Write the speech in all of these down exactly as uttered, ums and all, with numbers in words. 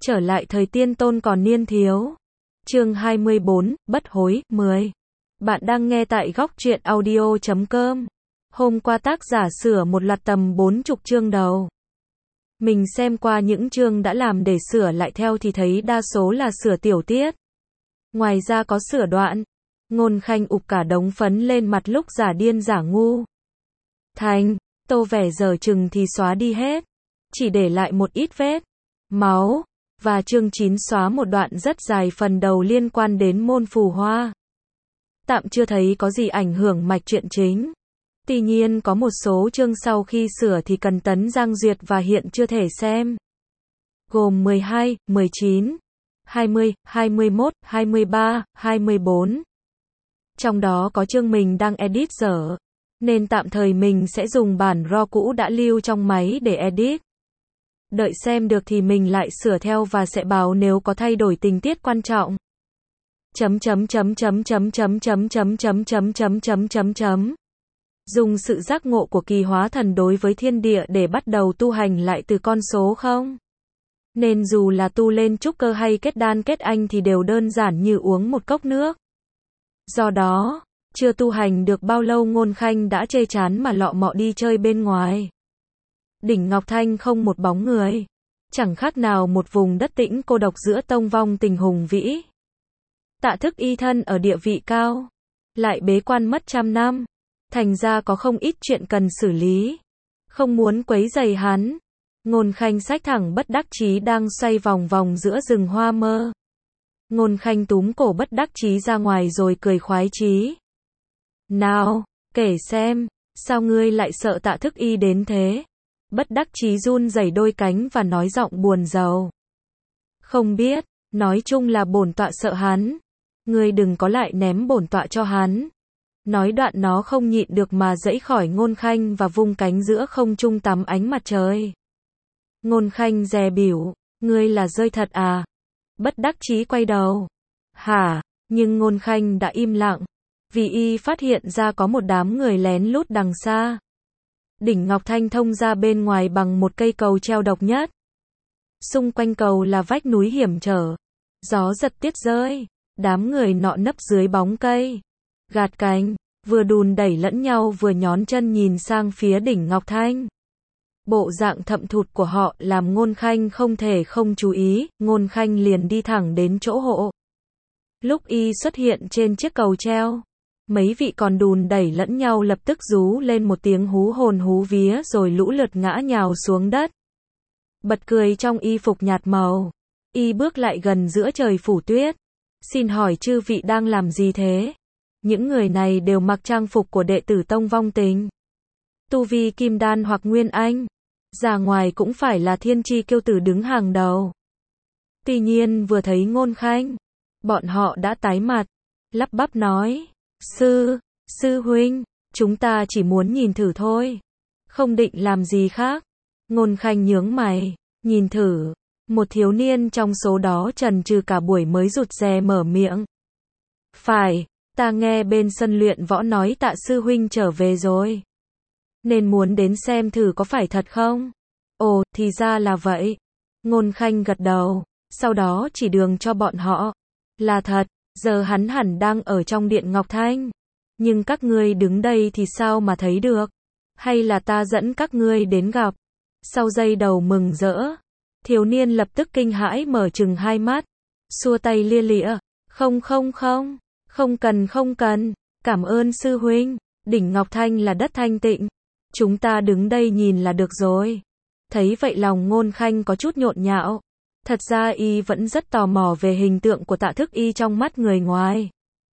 Trở lại thời tiên tôn còn niên thiếu. Chương hai mươi bốn, bất hối, mười. Bạn đang nghe tại góc truyện audio chấm com. Hôm qua tác giả sửa một loạt tầm bốn chục chương đầu. Mình xem qua những chương đã làm để sửa lại theo thì thấy đa số là sửa tiểu tiết. Ngoài ra có sửa đoạn. Ngôn Khanh ụp cả đống phấn lên mặt lúc giả điên giả ngu. Thành, tô vẻ dở chừng thì xóa đi hết. Chỉ để lại một ít vết máu. Và chương chín xóa một đoạn rất dài phần đầu liên quan đến môn phù hoa. Tạm chưa thấy có gì ảnh hưởng mạch truyện chính. Tuy nhiên có một số chương sau khi sửa thì cần tấn Giang duyệt và hiện chưa thể xem. Gồm mười hai, mười chín, hai mươi, hai mươi mốt, hai mươi ba, hai mươi bốn. Trong đó có chương mình đang edit dở. Nên tạm thời mình sẽ dùng bản raw cũ đã lưu trong máy để edit. Đợi xem được thì mình lại sửa theo và sẽ báo nếu có thay đổi tình tiết quan trọng. Chấm chấm chấm chấm chấm chấm chấm chấm chấm chấm chấm chấm chấm chấm. Dùng sự giác ngộ của kỳ hóa thần đối với thiên địa để bắt đầu tu hành lại từ con số không. Nên dù là tu lên trúc cơ hay kết đan kết anh thì đều đơn giản như uống một cốc nước. Do đó, chưa tu hành được bao lâu Ngôn Khanh đã chê chán mà lọ mọ đi chơi bên ngoài. Đỉnh Ngọc Thanh không một bóng người. Chẳng khác nào một vùng đất tĩnh cô độc giữa tông vong tình hùng vĩ. Tạ Thức Y thân ở địa vị cao. Lại bế quan mất trăm năm. Thành ra có không ít chuyện cần xử lý. Không muốn quấy rầy hắn. Ngôn Khanh xách thẳng bất đắc chí đang xoay vòng vòng giữa rừng hoa mơ. Ngôn Khanh túm cổ bất đắc chí ra ngoài rồi cười khoái chí. Nào, kể xem, sao ngươi lại sợ Tạ Thức Y đến thế? Bất đắc chí run rẩy đôi cánh và nói giọng buồn rầu. Không biết, nói chung là bổn tọa sợ hắn. Ngươi đừng có lại ném bổn tọa cho hắn. Nói đoạn nó không nhịn được mà giãy khỏi Ngôn Khanh và vung cánh giữa không trung tắm ánh mặt trời. Ngôn Khanh dè bỉu, ngươi là rơi thật à? Bất đắc chí quay đầu. Hả? Nhưng Ngôn Khanh đã im lặng. Vì y phát hiện ra có một đám người lén lút đằng xa. Đỉnh Ngọc Thanh thông ra bên ngoài bằng một cây cầu treo độc nhất. Xung quanh cầu là vách núi hiểm trở. Gió giật tuyết rơi. Đám người nọ nấp dưới bóng cây. Gạt cánh. Vừa đùn đẩy lẫn nhau vừa nhón chân nhìn sang phía đỉnh Ngọc Thanh. Bộ dạng thậm thụt của họ làm Ngôn Khanh không thể không chú ý. Ngôn Khanh liền đi thẳng đến chỗ hộ. Lúc y xuất hiện trên chiếc cầu treo, mấy vị còn đùn đẩy lẫn nhau lập tức rú lên một tiếng hú hồn hú vía rồi lũ lượt ngã nhào xuống đất. Bật cười trong y phục nhạt màu. Y bước lại gần giữa trời phủ tuyết. Xin hỏi chư vị đang làm gì thế? Những người này đều mặc trang phục của đệ tử tông vong tình. Tu vi kim đan hoặc nguyên anh. Ra ngoài cũng phải là thiên chi kiêu tử đứng hàng đầu. Tuy nhiên vừa thấy Ngôn Khanh, bọn họ đã tái mặt, lắp bắp nói. Sư, sư huynh, chúng ta chỉ muốn nhìn thử thôi. Không định làm gì khác. Ngôn Khanh nhướng mày, nhìn thử. Một thiếu niên trong số đó chần chừ cả buổi mới rụt rè mở miệng. Phải, ta nghe bên sân luyện võ nói Tạ sư huynh trở về rồi. Nên muốn đến xem thử có phải thật không? Ồ, thì ra là vậy. Ngôn Khanh gật đầu, sau đó chỉ đường cho bọn họ. Là thật. Giờ hắn hẳn đang ở trong điện Ngọc Thanh. Nhưng các ngươi đứng đây thì sao mà thấy được? Hay là ta dẫn các ngươi đến gặp? Sau giây đầu mừng rỡ, thiếu niên lập tức kinh hãi mở trừng hai mắt, xua tay lia lịa. Không không không, không cần không cần, cảm ơn sư huynh. Đỉnh Ngọc Thanh là đất thanh tịnh. Chúng ta đứng đây nhìn là được rồi. Thấy vậy lòng Ngôn Khanh có chút nhộn nhạo. Thật ra y vẫn rất tò mò về hình tượng của Tạ Thức Y trong mắt người ngoài.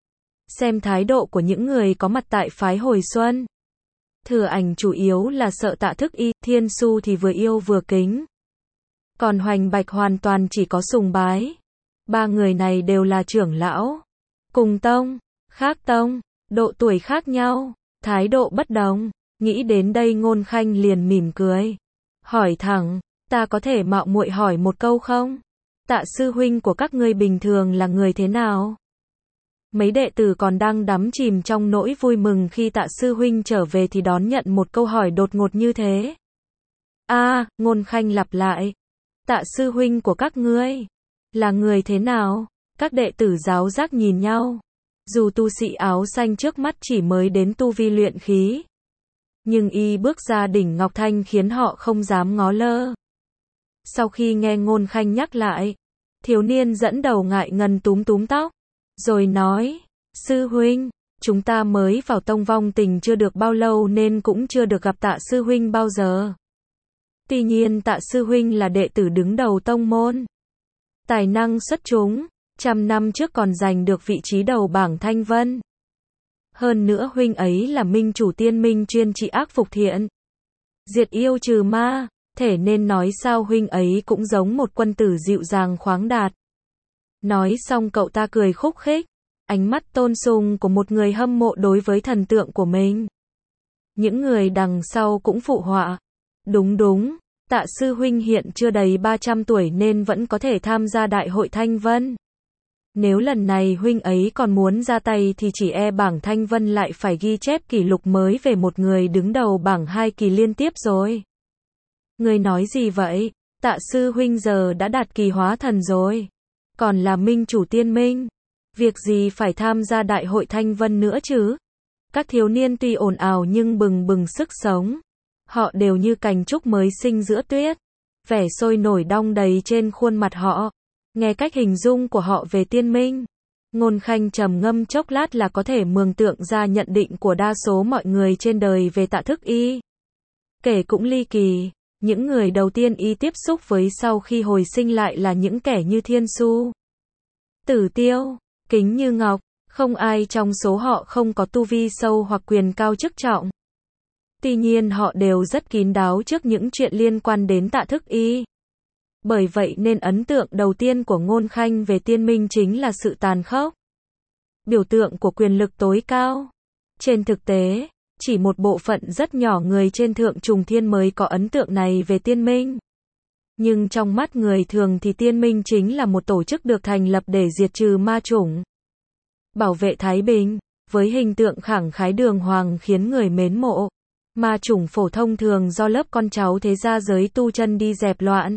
Xem thái độ của những người có mặt tại phái hồi xuân. Thừa Ảnh chủ yếu là sợ Tạ Thức Y, Thiên Su thì vừa yêu vừa kính. Còn Hoành Bạch hoàn toàn chỉ có sùng bái. Ba người này đều là trưởng lão. Cùng tông, khác tông, độ tuổi khác nhau, thái độ bất đồng. Nghĩ đến đây Ngôn Khanh liền mỉm cười. Hỏi thẳng. Ta có thể mạo muội hỏi một câu không? Tạ sư huynh của các ngươi bình thường là người thế nào? Mấy đệ tử còn đang đắm chìm trong nỗi vui mừng khi Tạ sư huynh trở về thì đón nhận một câu hỏi đột ngột như thế. A, à, Ngôn Khanh lặp lại. tạ sư huynh của các ngươi là người thế nào? Các đệ tử giáo giác nhìn nhau. Dù tu sĩ áo xanh trước mắt chỉ mới đến tu vi luyện khí, nhưng y bước ra đỉnh Ngọc Thanh khiến họ không dám ngó lơ. Sau khi nghe Ngôn Khanh nhắc lại, thiếu niên dẫn đầu ngại ngần túm túm tóc, rồi nói, sư huynh, chúng ta mới vào Tông Vong Tình chưa được bao lâu nên cũng chưa được gặp tạ sư huynh bao giờ. Tuy nhiên tạ sư huynh là đệ tử đứng đầu tông môn, tài năng xuất chúng, trăm năm trước còn giành được vị trí đầu bảng Thanh Vân. Hơn nữa huynh ấy là minh chủ tiên minh chuyên trị ác phục thiện, diệt yêu trừ ma, thể nên nói sao huynh ấy cũng giống một quân tử dịu dàng khoáng đạt. Nói xong cậu ta cười khúc khích, ánh mắt tôn sùng của một người hâm mộ đối với thần tượng của mình. Những người đằng sau cũng phụ họa. Đúng đúng, tạ sư huynh hiện chưa đầy ba trăm tuổi nên vẫn có thể tham gia đại hội Thanh Vân. Nếu lần này huynh ấy còn muốn ra tay thì chỉ e bảng Thanh Vân lại phải ghi chép kỷ lục mới về một người đứng đầu bảng hai kỳ liên tiếp rồi. Người nói gì vậy? Tạ sư huynh giờ đã đạt kỳ hóa thần rồi, còn là minh chủ tiên minh, việc gì phải tham gia đại hội Thanh Vân nữa chứ? Các thiếu niên tuy ồn ào nhưng bừng bừng sức sống. Họ đều như cành trúc mới sinh giữa tuyết, vẻ sôi nổi đong đầy trên khuôn mặt họ. Nghe cách hình dung của họ về tiên minh, Ngôn Khanh trầm ngâm chốc lát là có thể mường tượng ra nhận định của đa số mọi người trên đời về Tạ Thức Y. Kể cũng ly kỳ, những người đầu tiên y tiếp xúc với sau khi hồi sinh lại là những kẻ như Thiên Su, Tử Tiêu, Kính Như Ngọc, không ai trong số họ không có tu vi sâu hoặc quyền cao chức trọng. Tuy nhiên họ đều rất kín đáo trước những chuyện liên quan đến Tạ Thức Y. Bởi vậy nên ấn tượng đầu tiên của Ngôn Khanh về tiên minh chính là sự tàn khốc, biểu tượng của quyền lực tối cao. Trên thực tế, chỉ một bộ phận rất nhỏ người trên Thượng Trùng Thiên mới có ấn tượng này về tiên minh. Nhưng trong mắt người thường thì tiên minh chính là một tổ chức được thành lập để diệt trừ ma chủng, bảo vệ thái bình, với hình tượng khẳng khái đường hoàng khiến người mến mộ. Ma chủng phổ thông thường do lớp con cháu thế gia giới tu chân đi dẹp loạn.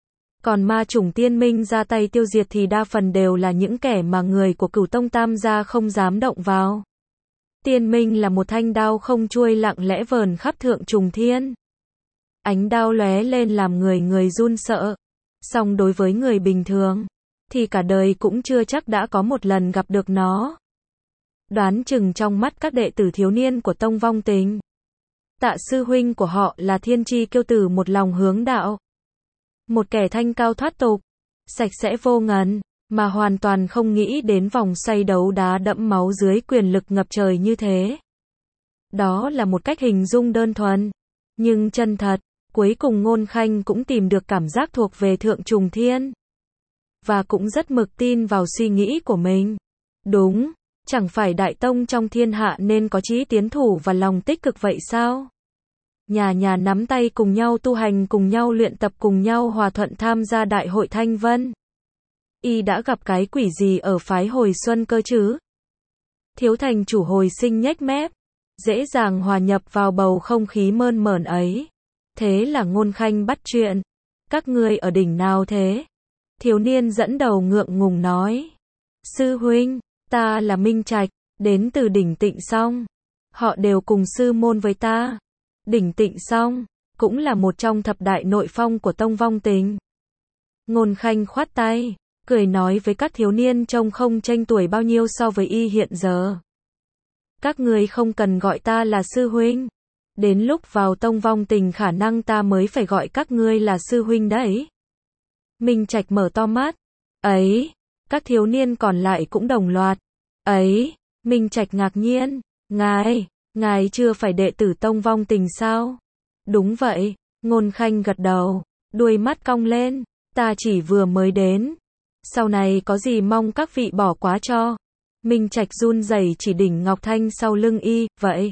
Còn ma chủng tiên minh ra tay tiêu diệt thì đa phần đều là những kẻ mà người của Cửu Tông Tam gia không dám động vào. Tiên minh là một thanh đao không chuôi lặng lẽ vờn khắp Thượng Trùng Thiên. Ánh đao lóe lên làm người người run sợ. Song đối với người bình thường, thì cả đời cũng chưa chắc đã có một lần gặp được nó. Đoán chừng trong mắt các đệ tử thiếu niên của Tông Vong Tình, Tạ sư huynh của họ là thiên chi kiêu tử một lòng hướng đạo. Một kẻ thanh cao thoát tục, sạch sẽ vô ngần, mà hoàn toàn không nghĩ đến vòng xoay đấu đá đẫm máu dưới quyền lực ngập trời như thế. Đó là một cách hình dung đơn thuần, nhưng chân thật. Cuối cùng Ngôn Khanh cũng tìm được cảm giác thuộc về Thượng Trùng Thiên, và cũng rất mực tin vào suy nghĩ của mình. Đúng, chẳng phải đại tông trong thiên hạ nên có chí tiến thủ và lòng tích cực vậy sao? Nhà nhà nắm tay cùng nhau tu hành, cùng nhau luyện tập, cùng nhau hòa thuận tham gia đại hội Thanh Vân. Y đã gặp cái quỷ gì ở phái Hồi Xuân cơ chứ? Thiếu thành chủ hồi sinh nhếch mép, dễ dàng hòa nhập vào bầu không khí mơn mởn ấy. Thế là Ngôn Khanh bắt chuyện. Các ngươi ở đỉnh nào thế? Thiếu niên dẫn đầu ngượng ngùng nói. Sư huynh, ta là Minh Trạch, đến từ đỉnh Tịnh Song. Họ đều cùng sư môn với ta. Đỉnh Tịnh Song cũng là một trong thập đại nội phong của Tông Vong Tình. Ngôn Khanh khoát tay, cười nói với các thiếu niên trông không chênh tuổi bao nhiêu so với y hiện giờ. Các người không cần gọi ta là sư huynh. Đến lúc vào Tông Vong Tình khả năng ta mới phải gọi các ngươi là sư huynh đấy. Minh Trạch mở to mắt. Ấy, các thiếu niên còn lại cũng đồng loạt. Ấy, Minh Trạch ngạc nhiên. Ngài, ngài chưa phải đệ tử Tông Vong Tình sao? Đúng vậy, Ngôn Khanh gật đầu, đuôi mắt cong lên. Ta chỉ vừa mới đến. Sau này có gì mong các vị bỏ quá cho. Minh Trạch run rẩy chỉ đỉnh Ngọc Thanh sau lưng y, vậy.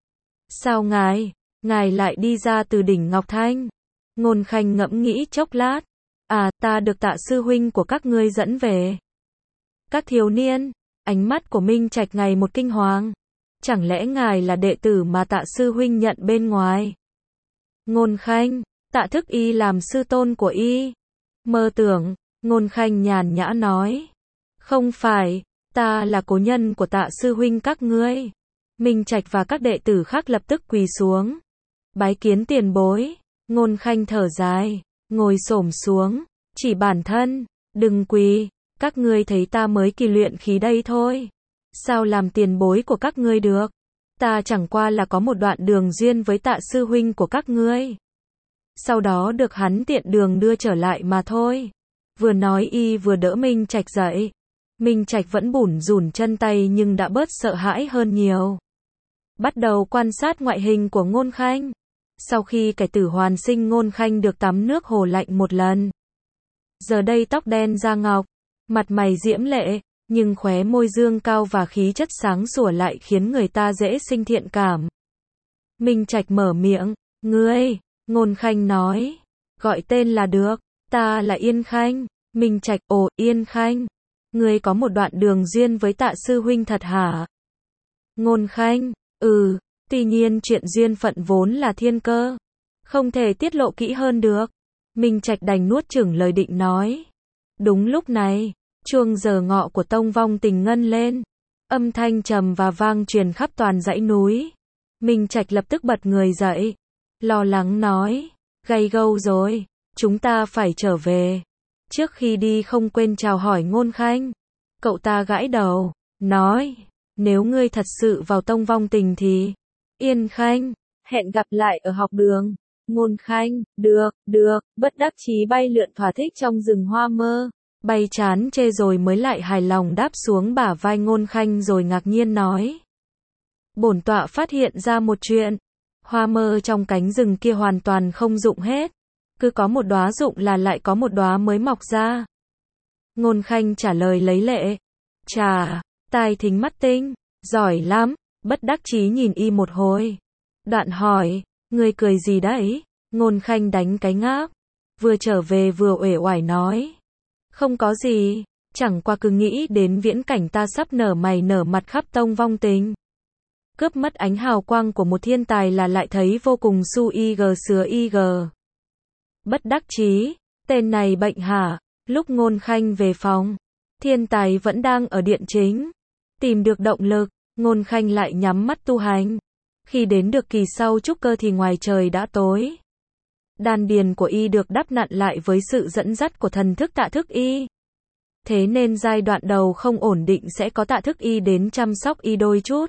Sao ngài, ngài lại đi ra từ đỉnh Ngọc Thanh? Ngôn Khanh ngẫm nghĩ chốc lát. À, ta được Tạ sư huynh của các ngươi dẫn về. Các thiếu niên, ánh mắt của Minh Trạch ngày một kinh hoàng. Chẳng lẽ ngài là đệ tử mà Tạ sư huynh nhận bên ngoài? Ngôn Khanh, Tạ Thức Y làm sư tôn của y. Mơ tưởng, Ngôn Khanh nhàn nhã nói. Không phải, ta là cố nhân của Tạ sư huynh các ngươi. Minh Trạch và các đệ tử khác lập tức quỳ xuống. Bái kiến tiền bối. Ngôn Khanh thở dài, ngồi xổm xuống, chỉ bản thân, đừng quỳ, các ngươi thấy ta mới kỳ luyện khí đây thôi. Sao làm tiền bối của các ngươi được? Ta chẳng qua là có một đoạn đường duyên với Tạ sư huynh của các ngươi. Sau đó được hắn tiện đường đưa trở lại mà thôi. Vừa nói y vừa đỡ Minh Trạch dậy. Minh Trạch vẫn bủn rủn chân tay nhưng đã bớt sợ hãi hơn nhiều. Bắt đầu quan sát ngoại hình của Ngôn Khanh. Sau khi cải tử hoàn sinh, Ngôn Khanh được tắm nước hồ lạnh một lần. Giờ đây tóc đen da ngọc, mặt mày diễm lệ, nhưng khóe môi dương cao và khí chất sáng sủa lại khiến người ta dễ sinh thiện cảm. Minh Trạch mở miệng, ngươi, Ngôn Khanh nói, gọi tên là được, ta là Yên Khanh. Minh Trạch, ồ, Yên Khanh, ngươi có một đoạn đường duyên với Tạ sư huynh thật hả? Ngôn Khanh, ừ, tuy nhiên chuyện duyên phận vốn là thiên cơ, không thể tiết lộ kỹ hơn được. Minh Trạch đành nuốt chửng lời định nói. Đúng lúc này, chuông giờ ngọ của Tông Vong Tình ngân lên, âm thanh trầm và vang truyền khắp toàn dãy núi. Minh Trạch lập tức bật người dậy, lo lắng nói, gay gâu rồi, chúng ta phải trở về. Trước khi đi không quên chào hỏi Ngôn Khanh. Cậu ta gãi đầu, nói, nếu ngươi thật sự vào Tông Vong Tình thì, Yên Khanh, hẹn gặp lại ở học đường. Ngôn Khanh, được, được, bất đắc chí bay lượn thỏa thích trong rừng hoa mơ. Bay chán chê rồi mới lại hài lòng đáp xuống bả vai Ngôn Khanh rồi ngạc nhiên nói. Bổn tọa phát hiện ra một chuyện. Hoa mơ trong cánh rừng kia hoàn toàn không rụng hết. Cứ có một đóa rụng là lại có một đóa mới mọc ra. Ngôn Khanh trả lời lấy lệ. Chà, tai thính mắt tinh, giỏi lắm, bất đắc chí nhìn y một hồi. Đoạn hỏi, ngươi cười gì đấy? Ngôn Khanh đánh cái ngáp, vừa trở về vừa uể oải nói. Không có gì, chẳng qua cứ nghĩ đến viễn cảnh ta sắp nở mày nở mặt khắp Tông Vong Tình. Cướp mất ánh hào quang của một thiên tài là lại thấy vô cùng su ig sứa ig. Bất đắc chí, tên này bệnh hả? Lúc Ngôn Khanh về phòng, thiên tài vẫn đang ở điện chính. Tìm được động lực, Ngôn Khanh lại nhắm mắt tu hành. Khi đến được kỳ sau trúc cơ thì ngoài trời đã tối. Đan điền của y được đắp nặn lại với sự dẫn dắt của thần thức Tạ Thức Y. Thế nên giai đoạn đầu không ổn định sẽ có Tạ Thức Y đến chăm sóc y đôi chút.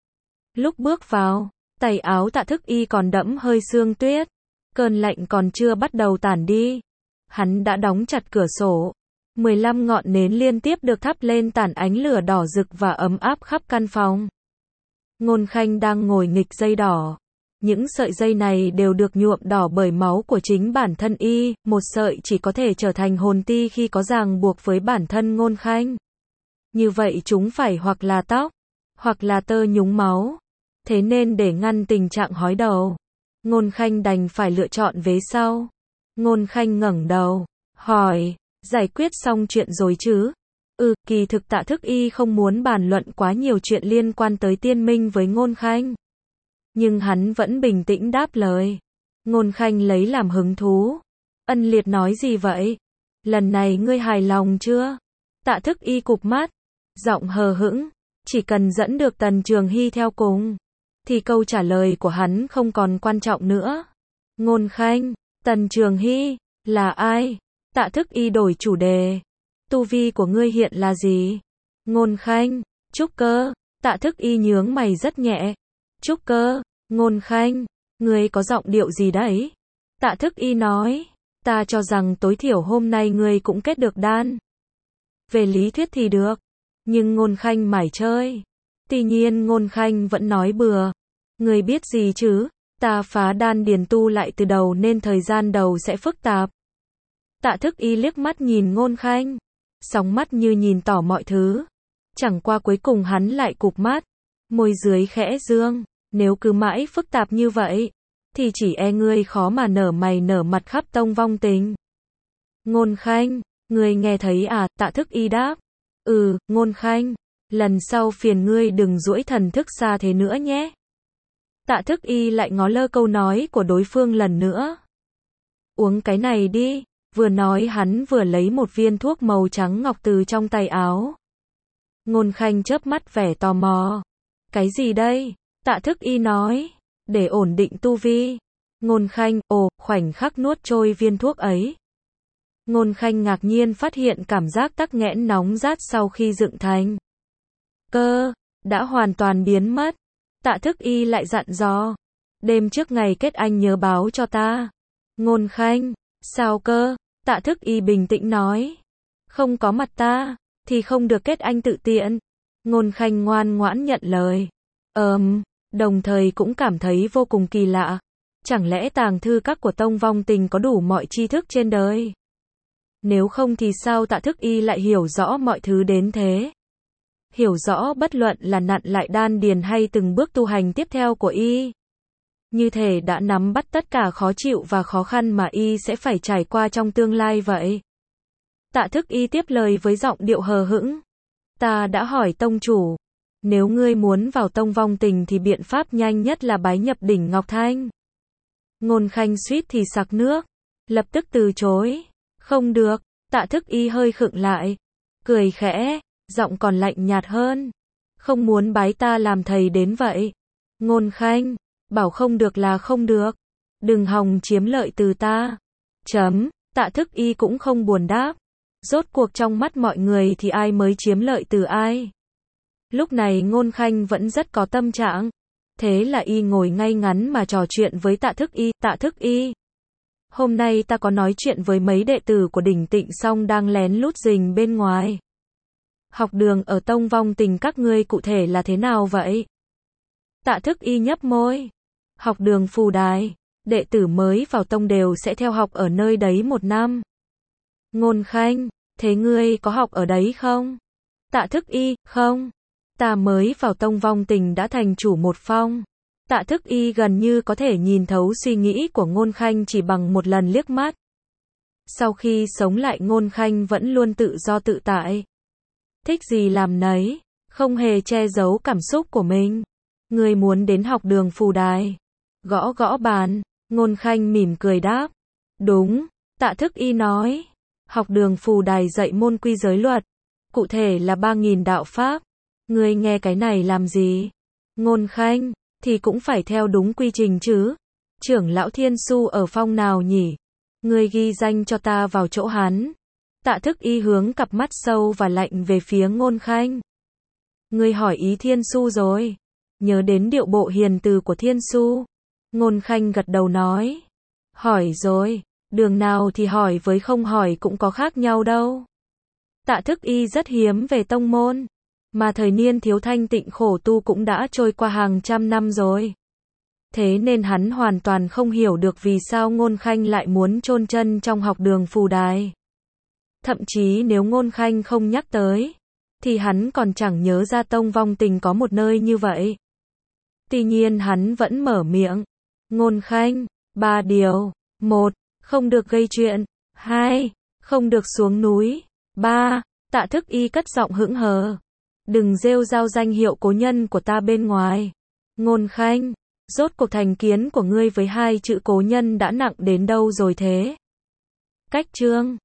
Lúc bước vào, tay áo Tạ Thức Y còn đẫm hơi sương tuyết. Cơn lạnh còn chưa bắt đầu tản đi. Hắn đã đóng chặt cửa sổ. mười lăm ngọn nến liên tiếp được thắp lên tản ánh lửa đỏ rực và ấm áp khắp căn phòng. Ngôn Khanh đang ngồi nghịch dây đỏ. Những sợi dây này đều được nhuộm đỏ bởi máu của chính bản thân y, một sợi chỉ có thể trở thành hồn ti khi có ràng buộc với bản thân Ngôn Khanh. Như vậy chúng phải hoặc là tóc, hoặc là tơ nhúng máu. Thế nên để ngăn tình trạng hói đầu, Ngôn Khanh đành phải lựa chọn vế sau. Ngôn Khanh ngẩng đầu, hỏi, giải quyết xong chuyện rồi chứ? Ừ, kỳ thực Tạ Thức Y không muốn bàn luận quá nhiều chuyện liên quan tới tiên minh với Ngôn Khanh. Nhưng hắn vẫn bình tĩnh đáp lời. Ngôn Khanh lấy làm hứng thú. Ân Liệt nói gì vậy? Lần này ngươi hài lòng chưa? Tạ Thức Y cụp mắt, giọng hờ hững, chỉ cần dẫn được Tần Trường Hy theo cùng, thì câu trả lời của hắn không còn quan trọng nữa. Ngôn Khanh, Tần Trường Hy, là ai? Tạ Thức Y đổi chủ đề. Tu vi của ngươi hiện là gì? Ngôn Khanh, trúc cơ. Tạ Thức Y nhướng mày rất nhẹ. Trúc cơ. Ngôn Khanh, ngươi có giọng điệu gì đấy? Tạ Thức Y nói, ta cho rằng tối thiểu hôm nay ngươi cũng kết được đan. Về lý thuyết thì được, nhưng Ngôn Khanh mải chơi. Tuy nhiên Ngôn Khanh vẫn nói bừa. Ngươi biết gì chứ? Ta phá đan điền tu lại từ đầu nên thời gian đầu sẽ phức tạp. Tạ Thức Y liếc mắt nhìn Ngôn Khanh, sóng mắt như nhìn tỏ mọi thứ. Chẳng qua cuối cùng hắn lại cụp mắt, môi dưới khẽ dương. Nếu cứ mãi phức tạp như vậy, thì chỉ e ngươi khó mà nở mày nở mặt khắp Tông Vong Tình. Ngôn Khanh, ngươi nghe thấy à? Tạ Thức Y đáp. Ừ, Ngôn Khanh, lần sau phiền ngươi đừng duỗi thần thức xa thế nữa nhé. Tạ Thức Y lại ngó lơ câu nói của đối phương lần nữa. Uống cái này đi. Vừa nói hắn vừa lấy một viên thuốc màu trắng ngọc từ trong tay áo. Ngôn Khanh chớp mắt vẻ tò mò. Cái gì đây? Tạ Thức Y nói. Để ổn định tu vi. Ngôn Khanh, ồ, khoảnh khắc nuốt trôi viên thuốc ấy. Ngôn Khanh ngạc nhiên phát hiện cảm giác tắc nghẽn nóng rát sau khi dựng thành cơ đã hoàn toàn biến mất. Tạ Thức Y lại dặn dò. Đêm trước ngày kết anh nhớ báo cho ta. Ngôn Khanh, sao cơ? Tạ Thức Y bình tĩnh nói. Không có mặt ta, thì không được kết anh tự tiện. Ngôn Khanh ngoan ngoãn nhận lời. Ờm, đồng thời cũng cảm thấy vô cùng kỳ lạ. Chẳng lẽ tàng thư các của Tông Vong Tình có đủ mọi tri thức trên đời? Nếu không thì sao Tạ Thức Y lại hiểu rõ mọi thứ đến thế? Hiểu rõ bất luận là nặn lại đan điền hay từng bước tu hành tiếp theo của y. Như thể đã nắm bắt tất cả khó chịu và khó khăn mà y sẽ phải trải qua trong tương lai vậy. Tạ Thức Y tiếp lời với giọng điệu hờ hững. Ta đã hỏi tông chủ. Nếu ngươi muốn vào Tông Vong Tình thì biện pháp nhanh nhất là bái nhập đỉnh Ngọc Thanh. Ngôn Khanh suýt thì sặc nước. Lập tức từ chối. Không được. Tạ Thức Y hơi khựng lại. Cười khẽ. Giọng còn lạnh nhạt hơn. Không muốn bái ta làm thầy đến vậy. Ngôn Khanh. Bảo không được là không được. Đừng hòng chiếm lợi từ ta. Chấm. Tạ Thức Y cũng không buồn đáp. Rốt cuộc trong mắt mọi người thì ai mới chiếm lợi từ ai? Lúc này Ngôn Khanh vẫn rất có tâm trạng. Thế là y ngồi ngay ngắn mà trò chuyện với Tạ Thức Y. Tạ Thức Y. Hôm nay ta có nói chuyện với mấy đệ tử của đỉnh Tịnh Song đang lén lút rình bên ngoài. Học đường ở Tông Vong Tình các ngươi cụ thể là thế nào vậy? Tạ Thức Y nhấp môi. Học đường Phù Đài. Đệ tử mới vào tông đều sẽ theo học ở nơi đấy một năm. Ngôn Khanh. Thế ngươi có học ở đấy không? Tạ Thức Y. Không. Ta mới vào Tông Vong Tình đã thành chủ một phong. Tạ Thức Y gần như có thể nhìn thấu suy nghĩ của Ngôn Khanh chỉ bằng một lần liếc mắt. Sau khi sống lại Ngôn Khanh vẫn luôn tự do tự tại. Thích gì làm nấy, không hề che giấu cảm xúc của mình. Ngươi muốn đến học đường Phù Đài. Gõ gõ bàn, Ngôn Khanh mỉm cười đáp. Đúng, Tạ Thức Y nói. Học đường Phù Đài dạy môn quy giới luật. Cụ thể là ba nghìn đạo pháp. Ngươi nghe cái này làm gì? Ngôn Khanh, thì cũng phải theo đúng quy trình chứ. Trưởng lão Thiên Su ở phong nào nhỉ? Ngươi ghi danh cho ta vào chỗ hắn. Tạ Thức Y hướng cặp mắt sâu và lạnh về phía Ngôn Khanh. Ngươi hỏi ý Thiên Su rồi. Nhớ đến điệu bộ hiền từ của Thiên Su. Ngôn Khanh gật đầu nói. Hỏi rồi, đường nào thì hỏi với không hỏi cũng có khác nhau đâu. Tạ Thức Y rất hiếm về tông môn. Mà thời niên thiếu thanh tịnh khổ tu cũng đã trôi qua hàng trăm năm rồi. Thế nên hắn hoàn toàn không hiểu được vì sao Ngôn Khanh lại muốn chôn chân trong học đường Phù Đài. Thậm chí nếu Ngôn Khanh không nhắc tới, thì hắn còn chẳng nhớ ra Tông Vong Tình có một nơi như vậy. Tuy nhiên hắn vẫn mở miệng. Ngôn Khanh, ba điều. Một, không được gây chuyện. Hai, không được xuống núi. Ba, Tạ Thức Y cất giọng hững hờ. Đừng rêu rao danh hiệu cố nhân của ta bên ngoài. Ngôn Khanh, rốt cuộc thành kiến của ngươi với hai chữ cố nhân đã nặng đến đâu rồi thế? Cách chương